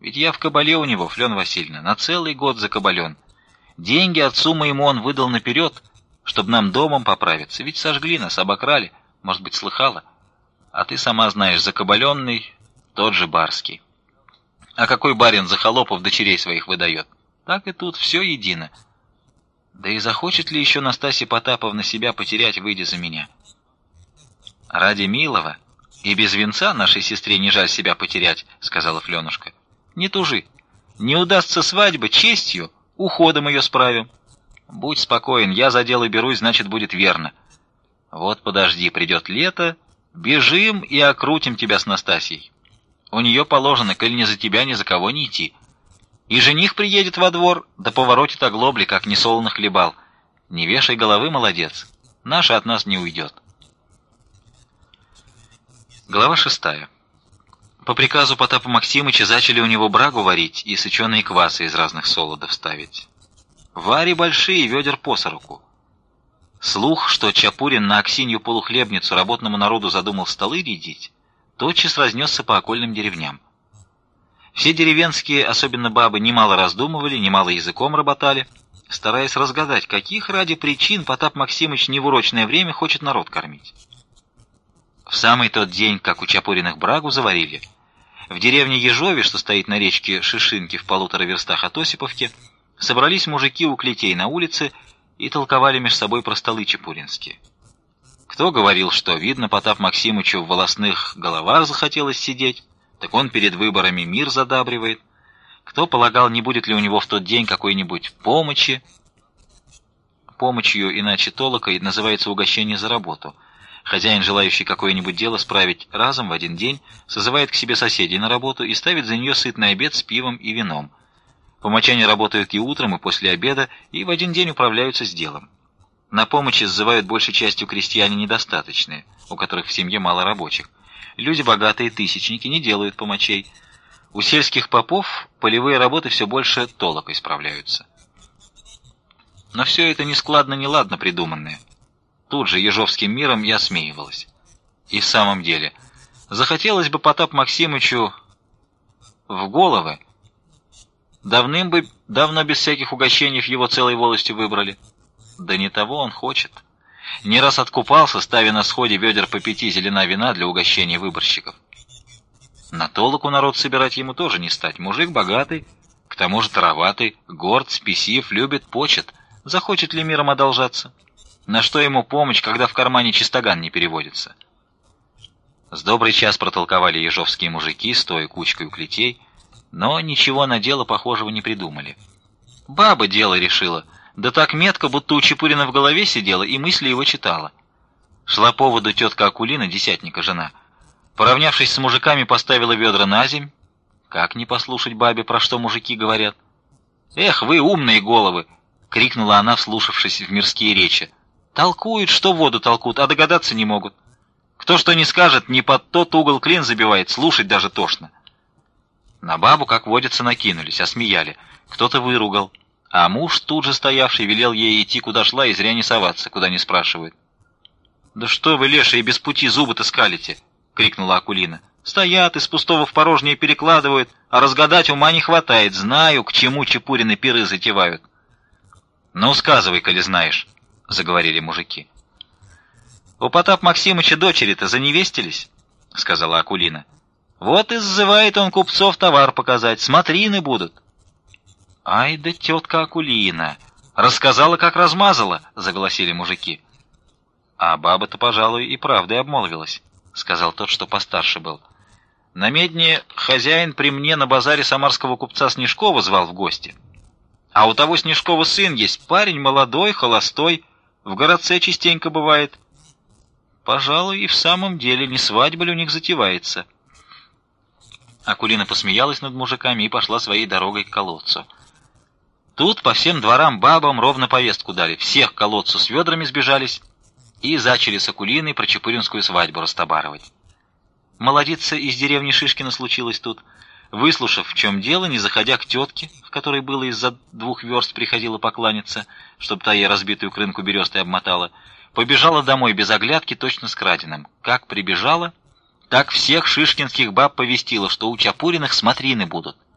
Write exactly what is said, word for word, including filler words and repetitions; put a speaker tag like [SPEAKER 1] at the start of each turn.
[SPEAKER 1] Ведь я в кабале у него, Флёна Васильевна, на целый год закабален. Деньги отцу моему он выдал наперед, чтобы нам домом поправиться. Ведь сожгли нас, обокрали, может быть, слыхала. А ты сама знаешь, закабаленный тот же барский. А какой барин за холопов дочерей своих выдает? Так и тут все едино. Да и захочет ли еще Настасья Потаповна себя потерять, выйдя за меня? Ради милого и без венца нашей сестре не жаль себя потерять, сказала Флёнушка. Не тужи. Не удастся свадьба, честью, уходом ее справим. Будь спокоен, я за дело берусь, значит, будет верно. Вот подожди, придет лето, бежим и окрутим тебя с Настасьей. У нее положено, коль не за тебя, ни за кого не идти. И жених приедет во двор, да поворотит оглобли, как несолоно хлебал. Не вешай головы, молодец. Наша от нас не уйдет. Глава шестая. По приказу Потапа Максимыча зачали у него брагу варить и сыченые квасы из разных солодов ставить. Вари большие, ведер по сороку. Слух, что Чапурин на Аксинью полухлебницу работному народу задумал столы рядить, тотчас разнесся по окольным деревням. Все деревенские, особенно бабы, немало раздумывали, немало языком работали, стараясь разгадать, каких ради причин Потап Максимыч не в урочное время хочет народ кормить. В самый тот день, как у Чапуриных брагу заварили, в деревне Ежове, что стоит на речке Шишинки в полутора верстах от Осиповки, собрались мужики у клетей на улице и толковали меж собой про столы чапуринские. Кто говорил, что, видно, Потап Максимычу в волосных головах захотелось сидеть, так он перед выборами мир задабривает. Кто полагал, не будет ли у него в тот день какой-нибудь помощи. Помощью, иначе толокой, называется угощение за работу. Хозяин, желающий какое-нибудь дело справить разом в один день, созывает к себе соседей на работу и ставит за нее сытный обед с пивом и вином. Помочане работают и утром, и после обеда, и в один день управляются с делом. На помощи сзывают большей частью крестьяне недостаточные, у которых в семье мало рабочих. Люди богатые, тысячники, не делают помощей. У сельских попов полевые работы все больше толокой справляются. Но все это нескладно-неладно придуманное. Тут же ежовским миром я осмеивалась. И в самом деле, захотелось бы Потап Максимычу в головы, давным бы, давно без всяких угощений его целой волостью выбрали. Да не того он хочет. Не раз откупался, ставя на сходе ведер по пяти зелена вина для угощения выборщиков. На толоку народ собирать ему тоже не стать. Мужик богатый, к тому же тароватый, горд, спесив, любит, почет. Захочет ли миром одолжаться? На что ему помощь, когда в кармане чистоган не переводится? С добрый час протолковали ежовские мужики, стоя кучкой у клетей, но ничего на дело похожего не придумали. Баба дело решила, да так метко, будто у Чапурина в голове сидела и мысли его читала. Шла по воду тетка Акулина, десятника жена. Поравнявшись с мужиками, поставила ведра на земь. Как не послушать бабе, про что мужики говорят? «Эх, вы умные головы!» — крикнула она, вслушавшись в мирские речи. «Толкуют, что воду толкут, а догадаться не могут. Кто что не скажет, не под тот угол клин забивает, слушать даже тошно». На бабу, как водится, накинулись, осмеяли. Кто-то выругал. А муж, тут же стоявший, велел ей идти куда шла и зря не соваться, куда не спрашивают. «Да что вы, лешие, без пути зубы-то скалите!» — крикнула Акулина. «Стоят, из пустого в порожнее перекладывают, а разгадать ума не хватает. Знаю, к чему Чапурины пиры затевают». «Ну, сказывай, коли знаешь», — заговорили мужики. «У Потап Максимыча дочери-то заневестились», — сказала Акулина. «Вот и сзывает он купцов товар показать, смотрины будут». «Ай да тетка Акулина! Рассказала, как размазала!» — заголосили мужики. «А баба-то, пожалуй, и правдой обмолвилась», — сказал тот, что постарше был. «На медне хозяин при мне на базаре самарского купца Снежкова звал в гости. А у того Снежкова сын есть, парень молодой, холостой, в городце частенько бывает. Пожалуй, и в самом деле не свадьба ли у них затевается». Акулина посмеялась над мужиками и пошла своей дорогой к колодцу. Тут по всем дворам бабам ровно повестку дали, всех к колодцу с ведрами сбежались и зачали с Акулиной про чапуринскую свадьбу растобарывать. Молодица из деревни Шишкина случилась тут. Выслушав, в чем дело, не заходя к тетке, в которой было из-за двух верст приходила покланяться, чтоб та ей разбитую крынку берестой обмотала, побежала домой без оглядки, точно с краденым. Как прибежала, так всех шишкинских баб повестила, что у Чапуриных смотрины будут.